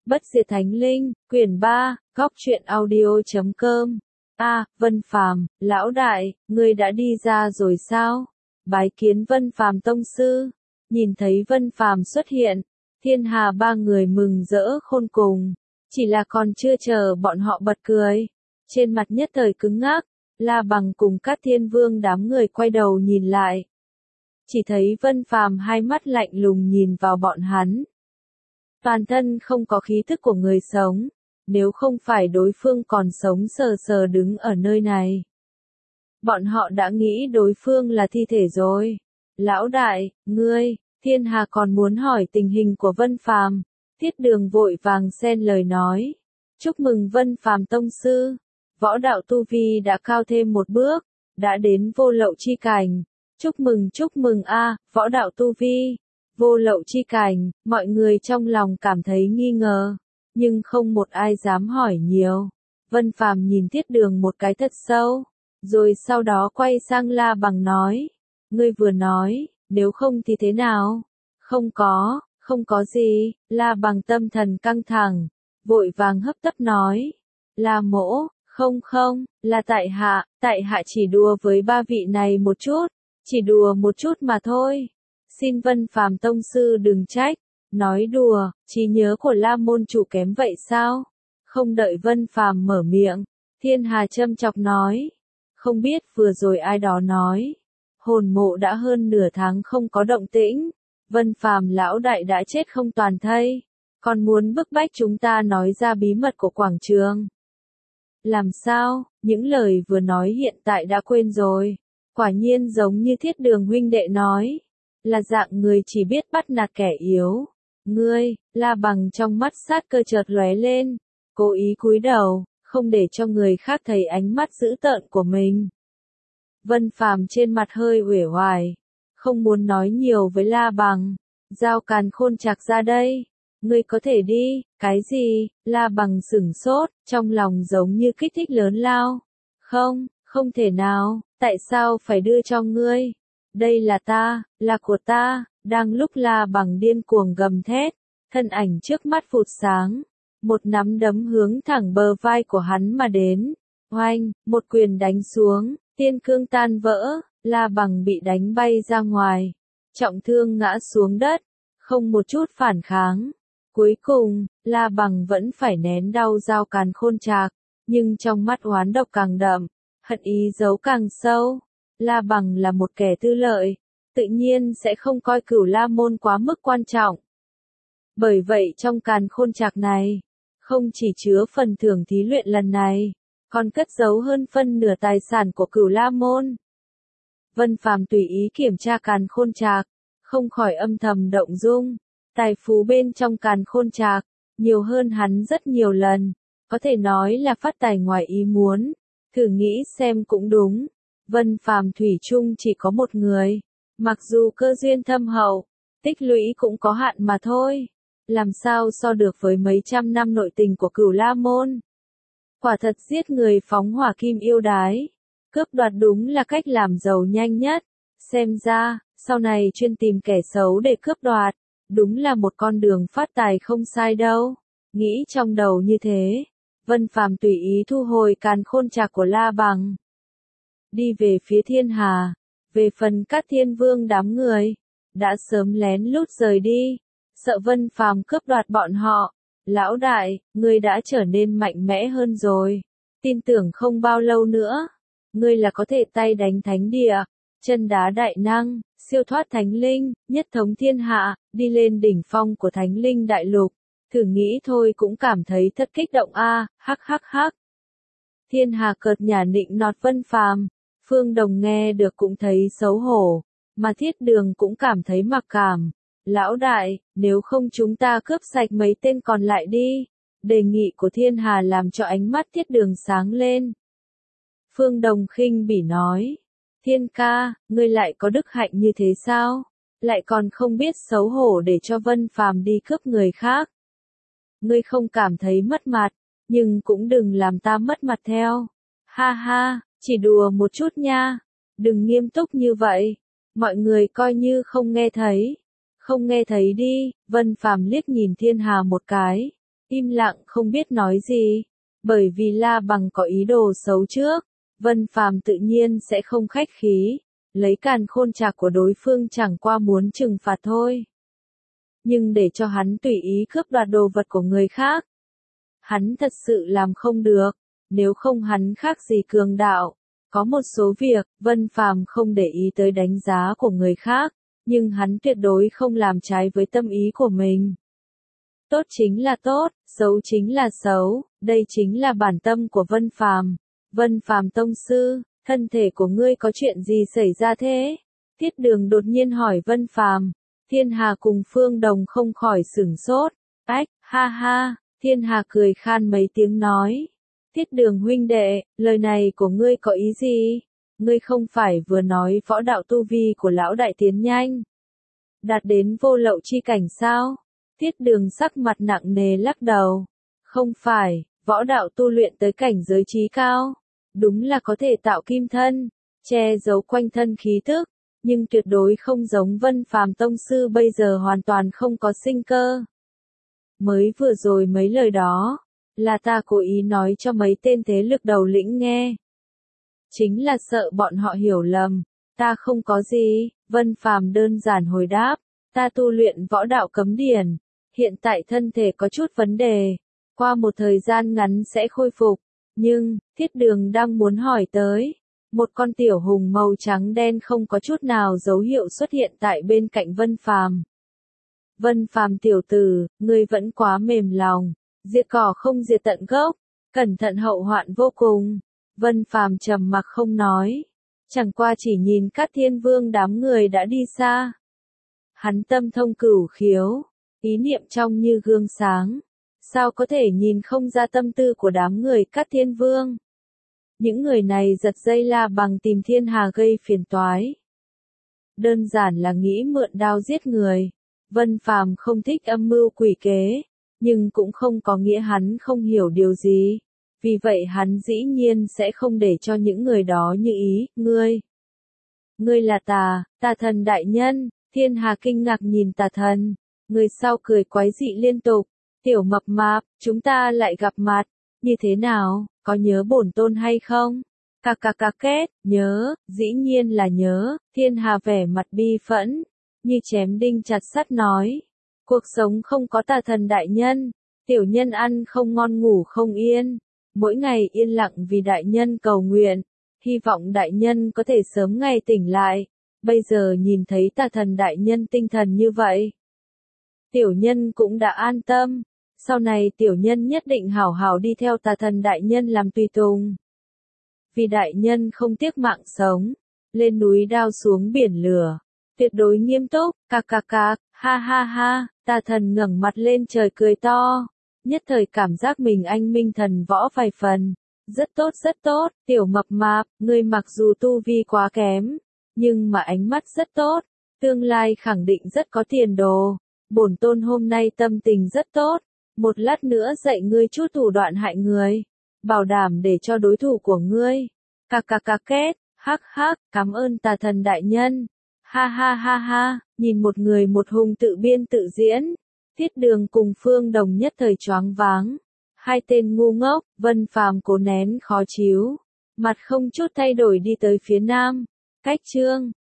Bất diệt thánh linh, quyển 3, góc truyện audio.com. Vân Phàm, lão đại, ngươi đã đi ra rồi sao? Bái kiến Vân Phàm tông sư. Nhìn thấy Vân Phàm xuất hiện, thiên hà ba người mừng rỡ khôn cùng. Chỉ là còn chưa chờ bọn họ bật cười. Trên mặt nhất thời cứng ngắc, La Bằng cùng các thiên vương đám người quay đầu nhìn lại. Chỉ thấy Vân Phàm hai mắt lạnh lùng nhìn vào bọn hắn. Toàn thân không có khí thức của người sống, nếu không phải đối phương còn sống sờ sờ đứng ở nơi này. Bọn họ đã nghĩ đối phương là thi thể rồi. Lão đại, ngươi, thiên hà còn muốn hỏi tình hình của Vân Phàm. Tiết Đường vội vàng xen lời nói. Chúc mừng Vân Phàm tông sư, võ đạo tu vi đã cao thêm một bước, đã đến vô lậu chi cảnh. Chúc mừng võ đạo tu vi. Vô lậu chi cảnh, mọi người trong lòng cảm thấy nghi ngờ, nhưng không một ai dám hỏi nhiều. Vân Phàm nhìn Tiết Đường một cái thật sâu, rồi sau đó quay sang La Bằng nói, ngươi vừa nói, nếu không thì thế nào? Không có gì. La Bằng tâm thần căng thẳng, vội vàng hấp tấp nói, La mỗ, không, là tại hạ chỉ đùa với ba vị này một chút, chỉ đùa một chút mà thôi. Xin Vân Phàm tông sư đừng trách, nói đùa, trí nhớ của La môn chủ kém vậy sao? Không đợi Vân Phàm mở miệng, Thiên Hà châm chọc nói, không biết vừa rồi ai đó nói, hồn mộ đã hơn nửa tháng không có động tĩnh, Vân Phàm lão đại đã chết không toàn thây, còn muốn bức bách chúng ta nói ra bí mật của quảng trường. Làm sao, những lời vừa nói hiện tại đã quên rồi, quả nhiên giống như Thiết Đường huynh đệ nói. Là dạng người chỉ biết bắt nạt kẻ yếu. Ngươi, La Bằng trong mắt sát cơ chợt lóe lên, cố ý cúi đầu, không để cho người khác thấy ánh mắt dữ tợn của mình. Vân Phàm trên mặt hơi uể oải, không muốn nói nhiều với La Bằng, giao Càn Khôn Trạc ra đây, ngươi có thể đi. Cái gì? La Bằng sửng sốt, trong lòng giống như kích thích lớn lao. Không thể nào, tại sao phải đưa cho ngươi? Đây là của ta. Đang lúc La Bằng điên cuồng gầm thét, thân ảnh trước mắt phụt sáng, một nắm đấm hướng thẳng bờ vai của hắn mà đến. Oanh, một quyền đánh xuống, tiên cương tan vỡ, La Bằng bị đánh bay ra ngoài, trọng thương ngã xuống đất, không một chút phản kháng. Cuối cùng, La Bằng vẫn phải nén đau giao Càn Khôn Trạc, nhưng trong mắt oán độc càng đậm, hận ý giấu càng sâu. La Bằng là một kẻ tư lợi, tự nhiên sẽ không coi Cửu La môn quá mức quan trọng. Bởi vậy trong Càn Khôn Trạc này, không chỉ chứa phần thưởng thí luyện lần này, còn cất giấu hơn phân nửa tài sản của Cửu La môn. Vân Phàm tùy ý kiểm tra Càn Khôn Trạc, không khỏi âm thầm động dung, tài phú bên trong Càn Khôn Trạc, nhiều hơn hắn rất nhiều lần, có thể nói là phát tài ngoài ý muốn, thử nghĩ xem cũng đúng. Vân Phàm thủy chung chỉ có một người, mặc dù cơ duyên thâm hậu, tích lũy cũng có hạn mà thôi, làm sao so được với mấy trăm năm nội tình của Cửu La môn. Quả thật giết người phóng hỏa kim yêu đái, cướp đoạt đúng là cách làm giàu nhanh nhất, xem ra, sau này chuyên tìm kẻ xấu để cướp đoạt, đúng là một con đường phát tài không sai đâu. Nghĩ trong đầu như thế, Vân Phàm tùy ý thu hồi Càn Khôn Trạc của La Bằng, đi về phía Thiên Hà. Về phần các thiên vương đám người, đã sớm lén lút rời đi, sợ Vân Phàm cướp đoạt bọn họ. Lão đại, ngươi đã trở nên mạnh mẽ hơn rồi, tin tưởng không bao lâu nữa, ngươi là có thể tay đánh thánh địa, chân đá đại năng, siêu thoát thánh linh, nhất thống thiên hạ, đi lên đỉnh phong của thánh linh đại lục. Thử nghĩ thôi cũng cảm thấy thật kích động hắc. Thiên Hà cợt nhả nịnh nọt Vân Phàm. Phương Đồng nghe được cũng thấy xấu hổ, mà Thiết Đường cũng cảm thấy mặc cảm. Lão đại, nếu không chúng ta cướp sạch mấy tên còn lại đi. Đề nghị của Thiên Hà làm cho ánh mắt Thiết Đường sáng lên. Phương Đồng khinh bỉ nói, Thiên ca, ngươi lại có đức hạnh như thế sao? Lại còn không biết xấu hổ để cho Vân Phàm đi cướp người khác. Ngươi không cảm thấy mất mặt, nhưng cũng đừng làm ta mất mặt theo. Ha, chỉ đùa một chút nha, đừng nghiêm túc như vậy, mọi người coi như không nghe thấy. Không nghe thấy đi. Vân Phàm liếc nhìn Thiên Hà một cái, im lặng không biết nói gì. Bởi vì La Bằng có ý đồ xấu trước, Vân Phàm tự nhiên sẽ không khách khí, lấy càn khôn trạc của đối phương chẳng qua muốn trừng phạt thôi. Nhưng để cho hắn tùy ý cướp đoạt đồ vật của người khác, hắn thật sự làm không được, nếu không hắn khác gì cường đạo. Có một số việc, Vân Phàm không để ý tới đánh giá của người khác, nhưng hắn tuyệt đối không làm trái với tâm ý của mình. Tốt chính là tốt, xấu chính là xấu, đây chính là bản tâm của Vân Phàm. Vân Phàm tông sư, thân thể của ngươi có chuyện gì xảy ra thế? Thiết Đường đột nhiên hỏi Vân Phàm. Thiên Hà cùng Phương Đồng không khỏi sửng sốt. Ách, ha ha, Thiên Hà cười khan mấy tiếng nói. Thiết Đường huynh đệ, lời này của ngươi có ý gì? Ngươi không phải vừa nói võ đạo tu vi của lão đại tiến nhanh, đạt đến vô lậu chi cảnh sao? Thiết Đường sắc mặt nặng nề lắc đầu. Không phải, võ đạo tu luyện tới cảnh giới trí cao, đúng là có thể tạo kim thân, che giấu quanh thân khí tức, nhưng tuyệt đối không giống Vân Phàm tông sư bây giờ hoàn toàn không có sinh cơ. Mới vừa rồi mấy lời đó, là ta cố ý nói cho mấy tên thế lực đầu lĩnh nghe. Chính là sợ bọn họ hiểu lầm, ta không có gì, Vân Phàm đơn giản hồi đáp, ta tu luyện võ đạo cấm điển, hiện tại thân thể có chút vấn đề, qua một thời gian ngắn sẽ khôi phục, nhưng, Thiết Đường đang muốn hỏi tới. Một con tiểu hùng màu trắng đen không có chút nào dấu hiệu xuất hiện tại bên cạnh Vân Phàm. Vân Phàm tiểu tử, ngươi vẫn quá mềm lòng, diệt cỏ không diệt tận gốc, cẩn thận hậu hoạn vô cùng. Vân Phàm trầm mặc không nói, chẳng qua chỉ nhìn Cát Thiên Vương đám người đã đi xa. Hắn tâm thông cửu khiếu, ý niệm trong như gương sáng, sao có thể nhìn không ra tâm tư của đám người Cát Thiên Vương. Những người này giật dây La Bằng tìm Thiên Hà gây phiền toái. Đơn giản là nghĩ mượn đao giết người. Vân Phàm không thích âm mưu quỷ kế, nhưng cũng không có nghĩa hắn không hiểu điều gì. Vì vậy hắn dĩ nhiên sẽ không để cho những người đó như ý, Ngươi là Tà Thần đại nhân. Thiên Hà kinh ngạc nhìn Tà Thần. Người sau cười quái dị liên tục. Tiểu mập mạp, chúng ta lại gặp mặt. Như thế nào, có nhớ bổn tôn hay không? Cà két, nhớ, dĩ nhiên là nhớ. Thiên Hà vẻ mặt bi phẫn, như chém đinh chặt sắt nói. Cuộc sống không có Tà Thần đại nhân, tiểu nhân ăn không ngon ngủ không yên. Mỗi ngày yên lặng vì đại nhân cầu nguyện, hy vọng đại nhân có thể sớm ngày tỉnh lại. Bây giờ nhìn thấy Tà Thần đại nhân tinh thần như vậy, tiểu nhân cũng đã an tâm. Sau này tiểu nhân nhất định hảo hảo đi theo Tà Thần đại nhân làm tùy tùng. Vì đại nhân không tiếc mạng sống, lên núi đao xuống biển lửa, tuyệt đối nghiêm túc. Ha ha ha, Tà Thần ngẩng mặt lên trời cười to, nhất thời cảm giác mình anh minh thần võ vài phần. Rất tốt, tiểu mập mạp, ngươi mặc dù tu vi quá kém, nhưng mà ánh mắt rất tốt, tương lai khẳng định rất có tiền đồ. Bổn tôn hôm nay tâm tình rất tốt, một lát nữa dạy ngươi chút thủ đoạn hại người, bảo đảm để cho đối thủ của ngươi. Cà két, hắc, cảm ơn Tà Thần đại nhân. Ha ha, nhìn một người một hùng tự biên tự diễn. Thiết Đường cùng Phương Đồng nhất thời choáng váng. Hai tên ngu ngốc. Vân Phàm cố nén khó chịu, mặt không chút thay đổi đi tới phía nam. Cách chương